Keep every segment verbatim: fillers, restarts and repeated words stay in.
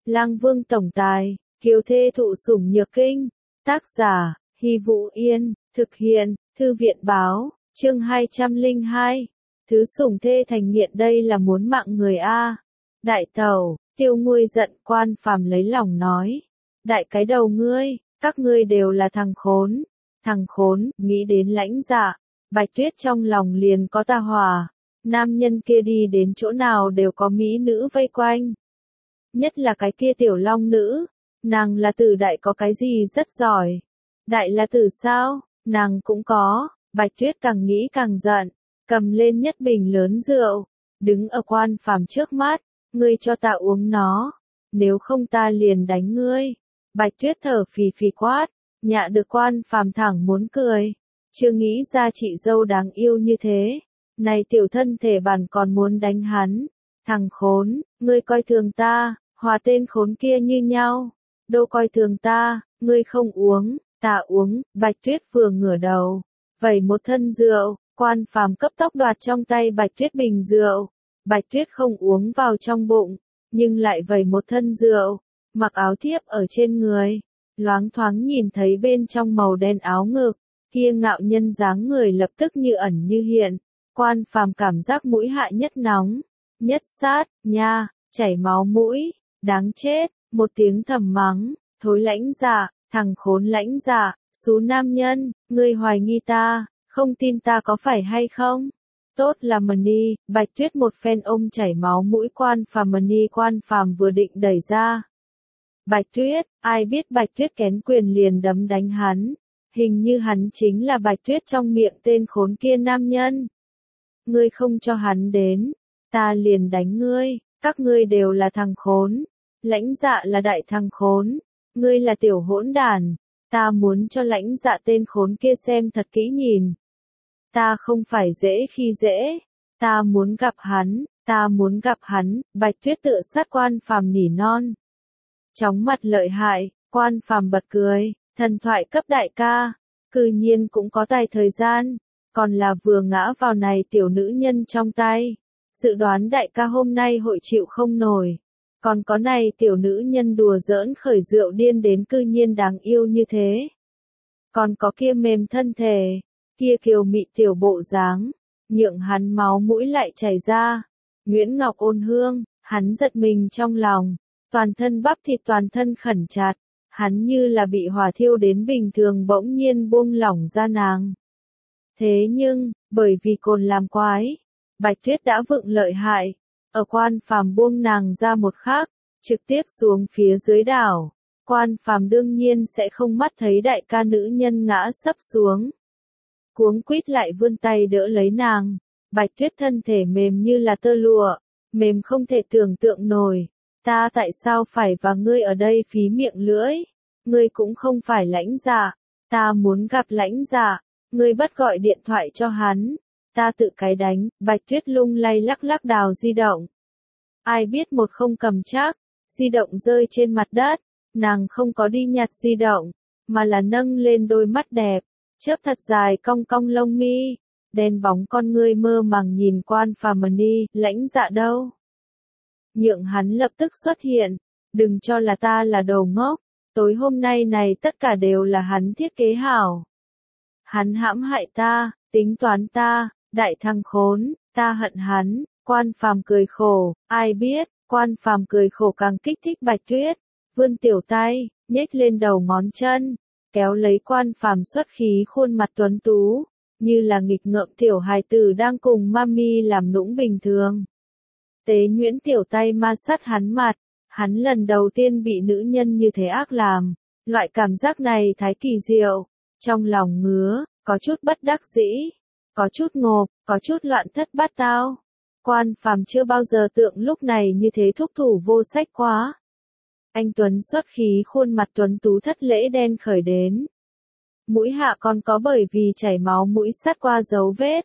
Lang Vương tổng tài, kiều thê thụ sủng nhược kinh. Tác giả, Hy Vũ Yên, thực hiện, Thư viện báo, chương hai trăm lẻ hai. Thứ sủng thê thành nghiện đây là muốn mạng người a. Đại tẩu, Tiêu Nguôi giận, Quan Phàm lấy lòng nói. Đại cái đầu ngươi, các ngươi đều là thằng khốn. Thằng khốn, nghĩ đến Lãnh Dạ, Bạch Tuyết trong lòng liền có tà hỏa. Nam nhân kia đi đến chỗ nào đều có mỹ nữ vây quanh. Nhất là cái kia tiểu long nữ, nàng là tử đại có cái gì rất giỏi. Đại là tử sao, nàng cũng có. Bạch Tuyết càng nghĩ càng giận, cầm lên nhất bình lớn rượu, đứng ở Quan Phàm trước mắt, ngươi cho ta uống nó, nếu không ta liền đánh ngươi. Bạch Tuyết thở phì phì quát, nhạ được Quan Phàm thẳng muốn cười, chưa nghĩ ra chị dâu đáng yêu như thế, này tiểu thân thể bản còn muốn đánh hắn. Thằng khốn, ngươi coi thường ta, hòa tên khốn kia như nhau, đâu coi thường ta, ngươi không uống, ta uống. Bạch Tuyết vừa ngửa đầu, vẩy một thân rượu, Quan Phàm cấp tốc đoạt trong tay Bạch Tuyết bình rượu. Bạch Tuyết không uống vào trong bụng, nhưng lại vẩy một thân rượu, mặc áo thiếp ở trên người, loáng thoáng nhìn thấy bên trong màu đen áo ngực, kia ngạo nhân dáng người lập tức như ẩn như hiện. Quan Phàm cảm giác mũi hạ nhất nóng, nhất sát, nha, chảy máu mũi, đáng chết, một tiếng thầm mắng, thối Lãnh Dạ, thằng khốn Lãnh Dạ, xú nam nhân, ngươi hoài nghi ta, không tin ta có phải hay không? Tốt là Mani. Bạch Tuyết một phen ôm chảy máu mũi Quan Phàm Mani. Quan Phàm vừa định đẩy ra Bạch Tuyết, ai biết Bạch Tuyết kén quyền liền đấm đánh hắn, hình như hắn chính là Bạch Tuyết trong miệng tên khốn kia nam nhân. Ngươi không cho hắn đến, ta liền đánh ngươi, các ngươi đều là thằng khốn. Lãnh Dạ là đại thằng khốn, ngươi là tiểu hỗn đản, ta muốn cho Lãnh Dạ tên khốn kia xem thật kỹ nhìn. Ta không phải dễ khi dễ, ta muốn gặp hắn, ta muốn gặp hắn. Bạch Tuyết tựa sát Quan Phàm nỉ non. Chóng mặt lợi hại, Quan Phàm bật cười, thần thoại cấp đại ca, cư nhiên cũng có tài thời gian, còn là vừa ngã vào này tiểu nữ nhân trong tay. Dự đoán đại ca hôm nay hội chịu không nổi, còn có này tiểu nữ nhân đùa giỡn khởi rượu điên đến cư nhiên đáng yêu như thế. Còn có kia mềm thân thể, kia kiều mị tiểu bộ dáng, nhượng hắn máu mũi lại chảy ra. Nguyễn Ngọc ôn hương, hắn giật mình trong lòng, toàn thân bắp thịt toàn thân khẩn chặt, hắn như là bị hỏa thiêu đến bình thường bỗng nhiên buông lỏng ra nàng. Thế nhưng, bởi vì cồn làm quái, Bạch Tuyết đã vựng lợi hại, ở Quan Phàm buông nàng ra một khắc, trực tiếp xuống phía dưới đảo. Quan Phàm đương nhiên sẽ không mắt thấy đại ca nữ nhân ngã sấp xuống, cuống quýt lại vươn tay đỡ lấy nàng. Bạch Tuyết thân thể mềm như là tơ lụa, mềm không thể tưởng tượng nổi. Ta tại sao phải và ngươi ở đây phí miệng lưỡi? Ngươi cũng không phải Lãnh Dạ, ta muốn gặp Lãnh Dạ, ngươi bất gọi điện thoại cho hắn, ta tự cái đánh. Bạch Tuyết lung lay lắc lắc đào di động. Ai biết một không cầm chắc, di động rơi trên mặt đất, nàng không có đi nhặt di động, mà là nâng lên đôi mắt đẹp, chớp thật dài cong cong lông mi, đen bóng con ngươi mơ màng nhìn Quan Phàm Mani. Lãnh Dạ đâu? Nhượng hắn lập tức xuất hiện, đừng cho là ta là đồ ngốc, tối hôm nay này tất cả đều là hắn thiết kế hảo. Hắn hãm hại ta, tính toán ta, đại thằng khốn, ta hận hắn. Quan Phàm cười khổ, ai biết, Quan Phàm cười khổ càng kích thích Bạch Tuyết, vươn tiểu tay, nhếch lên đầu ngón chân, kéo lấy Quan Phàm xuất khí khuôn mặt tuấn tú, như là nghịch ngợm tiểu hài tử đang cùng mami làm nũng bình thường. Tế nhuyễn tiểu tay ma sát hắn mặt, hắn lần đầu tiên bị nữ nhân như thế ác làm, loại cảm giác này thái kỳ diệu, trong lòng ngứa, có chút bất đắc dĩ, có chút ngộp, có chút loạn thất bát tao. Quan Phàm chưa bao giờ tượng lúc này như thế thúc thủ vô sách quá. Anh tuấn xuất khí khuôn mặt tuấn tú thất lễ đen khởi đến. Mũi hạ còn có bởi vì chảy máu mũi sát qua dấu vết.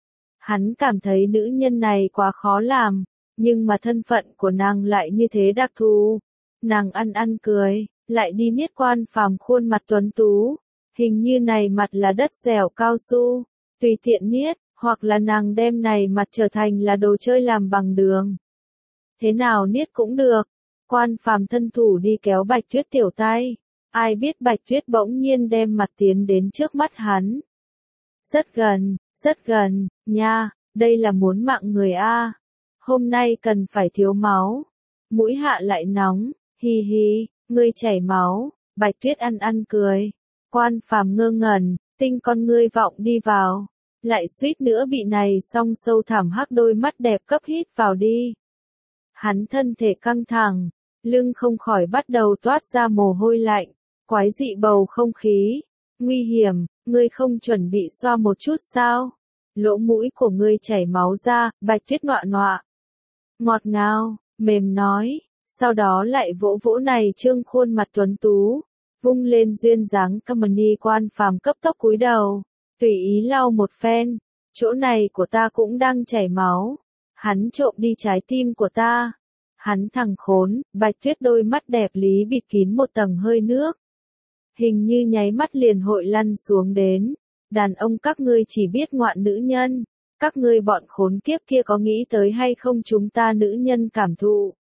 Hắn cảm thấy nữ nhân này quá khó làm, nhưng mà thân phận của nàng lại như thế đặc thù. Nàng ăn ăn cười, lại đi niết Quan Phàm khuôn mặt tuấn tú. Hình như này mặt là đất dẻo cao su, tùy tiện niết, hoặc là nàng đem này mặt trở thành là đồ chơi làm bằng đường. Thế nào niết cũng được. Quan Phàm thân thủ đi kéo Bạch Tuyết tiểu tay, ai biết Bạch Tuyết bỗng nhiên đem mặt tiến đến trước mắt hắn. Rất gần, rất gần, nha, đây là muốn mạng người a. Hôm nay cần phải thiếu máu. Mũi hạ lại nóng, hi hi, ngươi chảy máu. Bạch Tuyết ăn ăn cười. Quan Phàm ngơ ngẩn, tinh con ngươi vọng đi vào, lại suýt nữa bị này song sâu thẳm hắc đôi mắt đẹp cấp hít vào đi. Hắn thân thể căng thẳng, lưng không khỏi bắt đầu toát ra mồ hôi lạnh, quái dị bầu không khí. Nguy hiểm, ngươi không chuẩn bị xoa một chút sao? Lỗ mũi của ngươi chảy máu ra, Bạch Tuyết nọa nọa. Ngọt ngào, mềm nói, sau đó lại vỗ vỗ này trương khuôn mặt tuấn tú, vung lên duyên dáng Kamani. Quan Phàm cấp tốc cúi đầu, tùy ý lau một phen, chỗ này của ta cũng đang chảy máu, hắn trộm đi trái tim của ta. Hắn thằng khốn, Bạch Tuyết đôi mắt đẹp lý bịt kín một tầng hơi nước. Hình như nháy mắt liền hội lăn xuống đến. Đàn ông các ngươi chỉ biết ngoạn nữ nhân, các ngươi bọn khốn kiếp kia có nghĩ tới hay không chúng ta nữ nhân cảm thụ.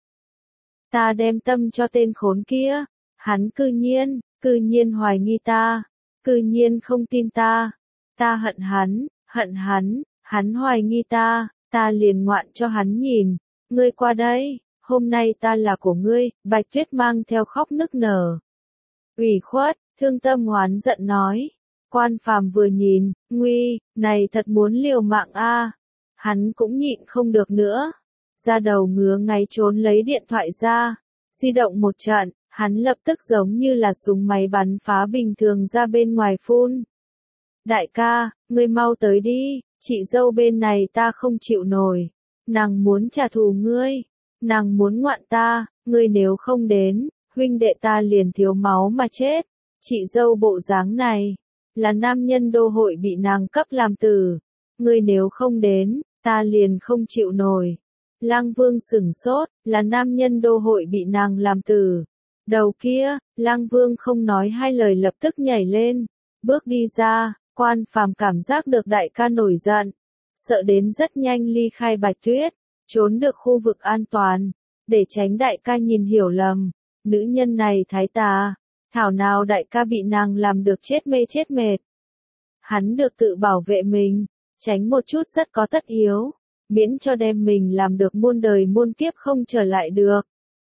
Ta đem tâm cho tên khốn kia, hắn cư nhiên, cư nhiên hoài nghi ta, cư nhiên không tin ta. Ta hận hắn, hận hắn, hắn hoài nghi ta, ta liền ngoạn cho hắn nhìn. Ngươi qua đây, hôm nay ta là của ngươi. Bạch Tuyết mang theo khóc nức nở, ủy khuất, thương tâm hoán giận nói. Quan Phàm vừa nhìn, nguy, này thật muốn liều mạng a. Hắn cũng nhịn không được nữa, ra đầu ngứa ngáy trốn lấy điện thoại ra, di động một trận, hắn lập tức giống như là súng máy bắn phá bình thường ra bên ngoài phun. Đại ca, ngươi mau tới đi, chị dâu bên này ta không chịu nổi, nàng muốn trả thù ngươi, nàng muốn ngoạn ta, ngươi nếu không đến, huynh đệ ta liền thiếu máu mà chết. Chị dâu bộ dáng này, là nam nhân đô hội bị nàng cấp làm tử, ngươi nếu không đến, ta liền không chịu nổi. Lang Vương sửng sốt, là nam nhân đô hội bị nàng làm tử. Đầu kia, Lang Vương không nói hai lời lập tức nhảy lên, bước đi ra. Quan Phàm cảm giác được đại ca nổi giận, sợ đến rất nhanh ly khai Bạch Tuyết, trốn được khu vực an toàn, để tránh đại ca nhìn hiểu lầm. Nữ nhân này thái tà, thảo nào đại ca bị nàng làm được chết mê chết mệt. Hắn được tự bảo vệ mình, tránh một chút rất có tất yếu, miễn cho đem mình làm được muôn đời muôn kiếp không trở lại được.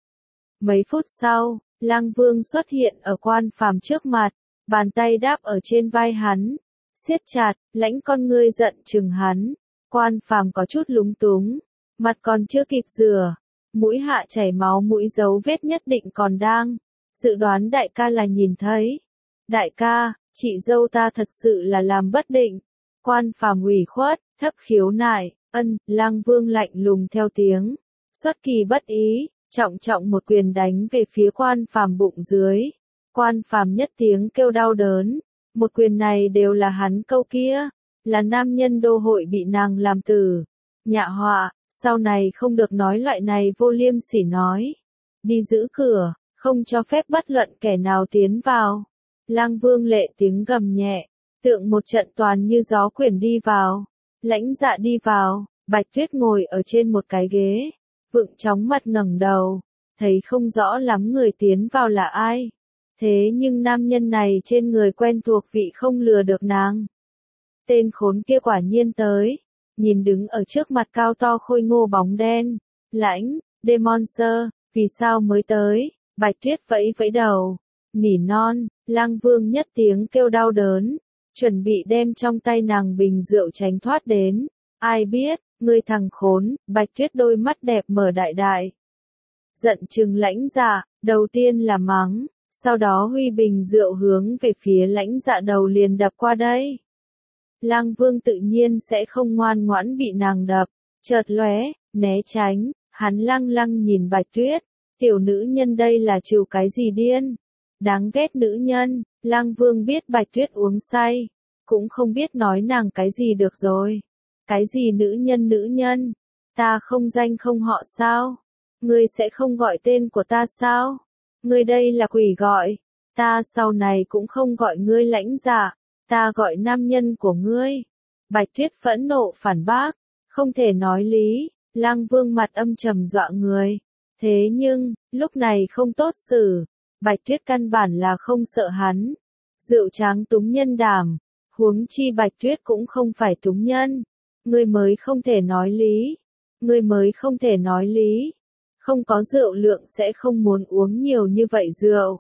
Mấy phút sau, Lang Vương xuất hiện ở Quan Phàm trước mặt, bàn tay đáp ở trên vai hắn, siết chặt, lãnh con ngươi giận chừng hắn. Quan Phàm có chút lúng túng, mặt còn chưa kịp rửa, mũi hạ chảy máu, mũi dấu vết nhất định còn đang. Dự đoán đại ca là nhìn thấy. Đại ca, chị dâu ta thật sự là làm bất định. Quan Phàm ủy khuất, thấp khiếu nại, ân. Lang Vương lạnh lùng theo tiếng, xuất kỳ bất ý, trọng trọng một quyền đánh về phía Quan Phàm bụng dưới. Quan Phàm nhất tiếng kêu đau đớn, một quyền này đều là hắn câu kia, là nam nhân đô hội bị nàng làm tử. Nhạ họa, sau này không được nói loại này vô liêm sỉ nói. Đi giữ cửa, không cho phép bất luận kẻ nào tiến vào. Lang Vương lệ tiếng gầm nhẹ, tượng một trận toàn như gió quyển đi vào. Lãnh Dạ đi vào, Bạch Tuyết ngồi ở trên một cái ghế, vựng chóng mặt ngẩng đầu, thấy không rõ lắm người tiến vào là ai. Thế nhưng nam nhân này trên người quen thuộc vị không lừa được nàng. Tên khốn kia quả nhiên tới, nhìn đứng ở trước mặt cao to khôi ngô bóng đen, lãnh, Demonster, vì sao mới tới? Bạch Tuyết vẫy vẫy đầu, nỉ non. Lang Vương nhất tiếng kêu đau đớn, chuẩn bị đem trong tay nàng bình rượu tránh thoát đến. Ai biết, ngươi thằng khốn. Bạch Tuyết đôi mắt đẹp mở đại đại, giận chừng Lãnh Dạ, đầu tiên là mắng, sau đó huy bình rượu hướng về phía Lãnh Dạ đầu liền đập qua đây. Lang Vương tự nhiên sẽ không ngoan ngoãn bị nàng đập, chợt lóe, né tránh, hắn lăng lăng nhìn Bạch Tuyết, tiểu nữ nhân đây là chịu cái gì điên? Đáng ghét nữ nhân. Lang Vương biết Bạch Tuyết uống say, cũng không biết nói nàng cái gì được rồi. Cái gì nữ nhân nữ nhân? Ta không danh không họ sao? Ngươi sẽ không gọi tên của ta sao? Ngươi đây là quỷ gọi. Ta sau này cũng không gọi ngươi Lãnh Dạ, ta gọi nam nhân của ngươi. Bạch Tuyết phẫn nộ phản bác, không thể nói lý. Lang Vương mặt âm trầm dọa người. Thế nhưng, lúc này không tốt xử, Bạch Tuyết căn bản là không sợ hắn. Rượu tráng túng nhân đảm, huống chi Bạch Tuyết cũng không phải túng nhân. Ngươi mới không thể nói lý. Ngươi mới không thể nói lý. Không có rượu lượng sẽ không muốn uống nhiều như vậy rượu.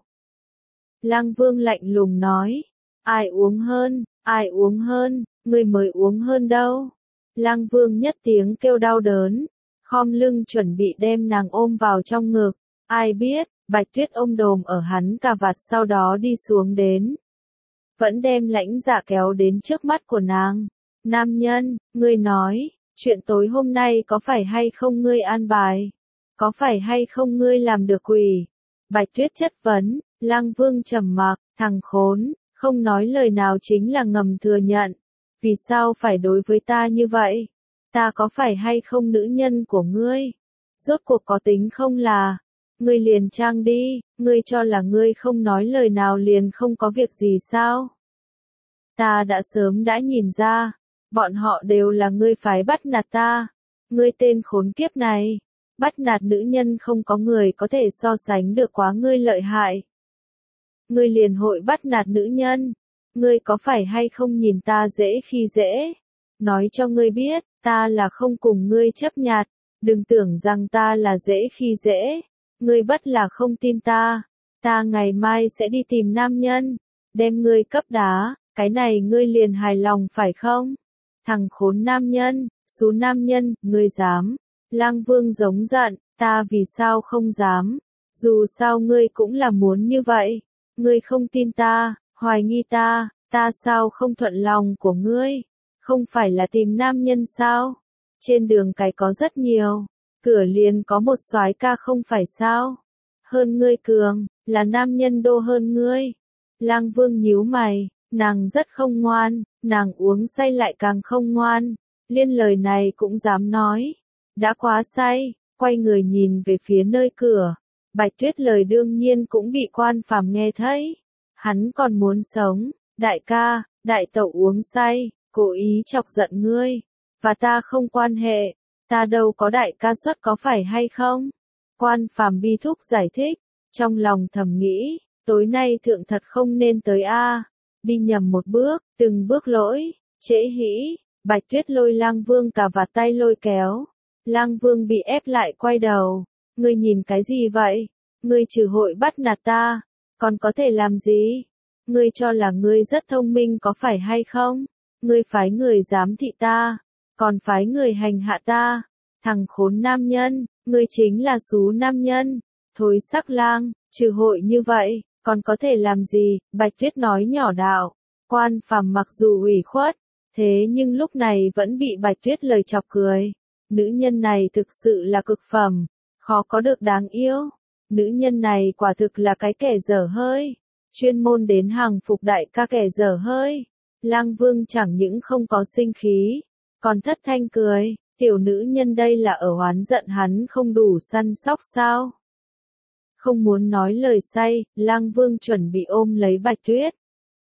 Lang Vương lạnh lùng nói. Ai uống hơn, ai uống hơn, ngươi mới uống hơn đâu. Lang Vương nhất tiếng kêu đau đớn, khom lưng chuẩn bị đem nàng ôm vào trong ngực. Ai biết, Bạch Tuyết ôm đồm ở hắn cà vạt sau đó đi xuống đến. Vẫn đem Lãnh Dạ kéo đến trước mắt của nàng. Nam nhân, ngươi nói, chuyện tối hôm nay có phải hay không ngươi an bài? Có phải hay không ngươi làm được quỷ? Bạch Tuyết chất vấn. Lang Vương trầm mặc, thằng khốn, không nói lời nào chính là ngầm thừa nhận. Vì sao phải đối với ta như vậy? Ta có phải hay không nữ nhân của ngươi? Rốt cuộc có tính không là? Ngươi liền trang đi, ngươi cho là ngươi không nói lời nào liền không có việc gì sao? Ta đã sớm đã nhìn ra, bọn họ đều là ngươi phái bắt nạt ta. Ngươi tên khốn kiếp này, bắt nạt nữ nhân không có người có thể so sánh được quá ngươi lợi hại. Ngươi liền hội bắt nạt nữ nhân, ngươi có phải hay không nhìn ta dễ khi dễ? Nói cho ngươi biết, ta là không cùng ngươi chấp nhặt, đừng tưởng rằng ta là dễ khi dễ. Ngươi bất là không tin ta, ta ngày mai sẽ đi tìm nam nhân, đem ngươi cấp đá, cái này ngươi liền hài lòng phải không? Thằng khốn nam nhân, xú nam nhân, ngươi dám. Lang Vương giống giận, ta vì sao không dám? Dù sao ngươi cũng là muốn như vậy. Ngươi không tin ta, hoài nghi ta, ta sao không thuận lòng của ngươi? Không phải là tìm nam nhân sao? Trên đường cái có rất nhiều, cửa liền có một soái ca không phải sao? Hơn ngươi cường, là nam nhân đô hơn ngươi. Lang Vương nhíu mày, nàng rất không ngoan, nàng uống say lại càng không ngoan. Liên lời này cũng dám nói. Đã quá say, quay người nhìn về phía nơi cửa. Bạch Tuyết lời đương nhiên cũng bị quan phàm nghe thấy. Hắn còn muốn sống, đại ca, đại tẩu uống say, cố ý chọc giận ngươi. Và ta không quan hệ, ta đâu có đại ca suất có phải hay không? Quan phàm bi thúc giải thích, trong lòng thầm nghĩ, tối nay thượng thật không nên tới a, đi nhầm một bước, từng bước lỗi, trễ hĩ. Bạch Tuyết lôi Lang Vương cà vạt tay lôi kéo. Lang Vương bị ép lại quay đầu. Ngươi nhìn cái gì vậy? Ngươi trừ hội bắt nạt ta, còn có thể làm gì? Ngươi cho là ngươi rất thông minh có phải hay không? Ngươi phái người giám thị ta, còn phái người hành hạ ta. Thằng khốn nam nhân, ngươi chính là xú nam nhân. Thối sắc lang, trừ hội như vậy, còn có thể làm gì? Bạch Tuyết nói nhỏ đạo. Quan phàm mặc dù ủy khuất, thế nhưng lúc này vẫn bị Bạch Tuyết lời chọc cười. Nữ nhân này thực sự là cực phẩm, khó có được đáng yêu. Nữ nhân này quả thực là cái kẻ dở hơi, chuyên môn đến hàng phục đại ca kẻ dở hơi. Lang Vương chẳng những không có sinh khí, còn thất thanh cười, tiểu nữ nhân đây là ở oán giận hắn không đủ săn sóc sao? Không muốn nói lời say, Lang Vương chuẩn bị ôm lấy Bạch Tuyết.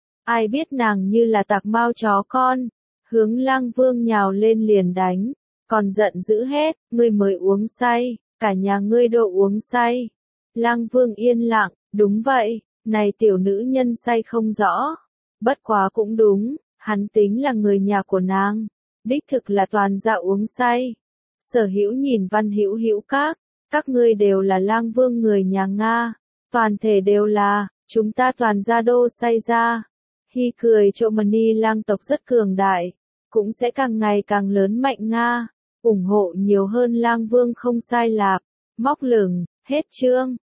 Ai biết nàng như là tạc mao chó con, hướng Lang Vương nhào lên liền đánh, còn giận dữ hét, ngươi mới uống say, cả nhà ngươi độ uống say. Lang Vương yên lặng, đúng vậy, này tiểu nữ nhân say không rõ. Bất quá cũng đúng, hắn tính là người nhà của nàng, đích thực là toàn dạ uống say. Sở Hữu nhìn Văn Hữu Hữu các, các ngươi đều là Lang Vương người nhà Nga, toàn thể đều là, chúng ta toàn gia đô say ra. Hi cười chỗ Mani Lang tộc rất cường đại, cũng sẽ càng ngày càng lớn mạnh Nga, ủng hộ nhiều hơn Lang Vương không sai lạp. Móc lửng, hết chương.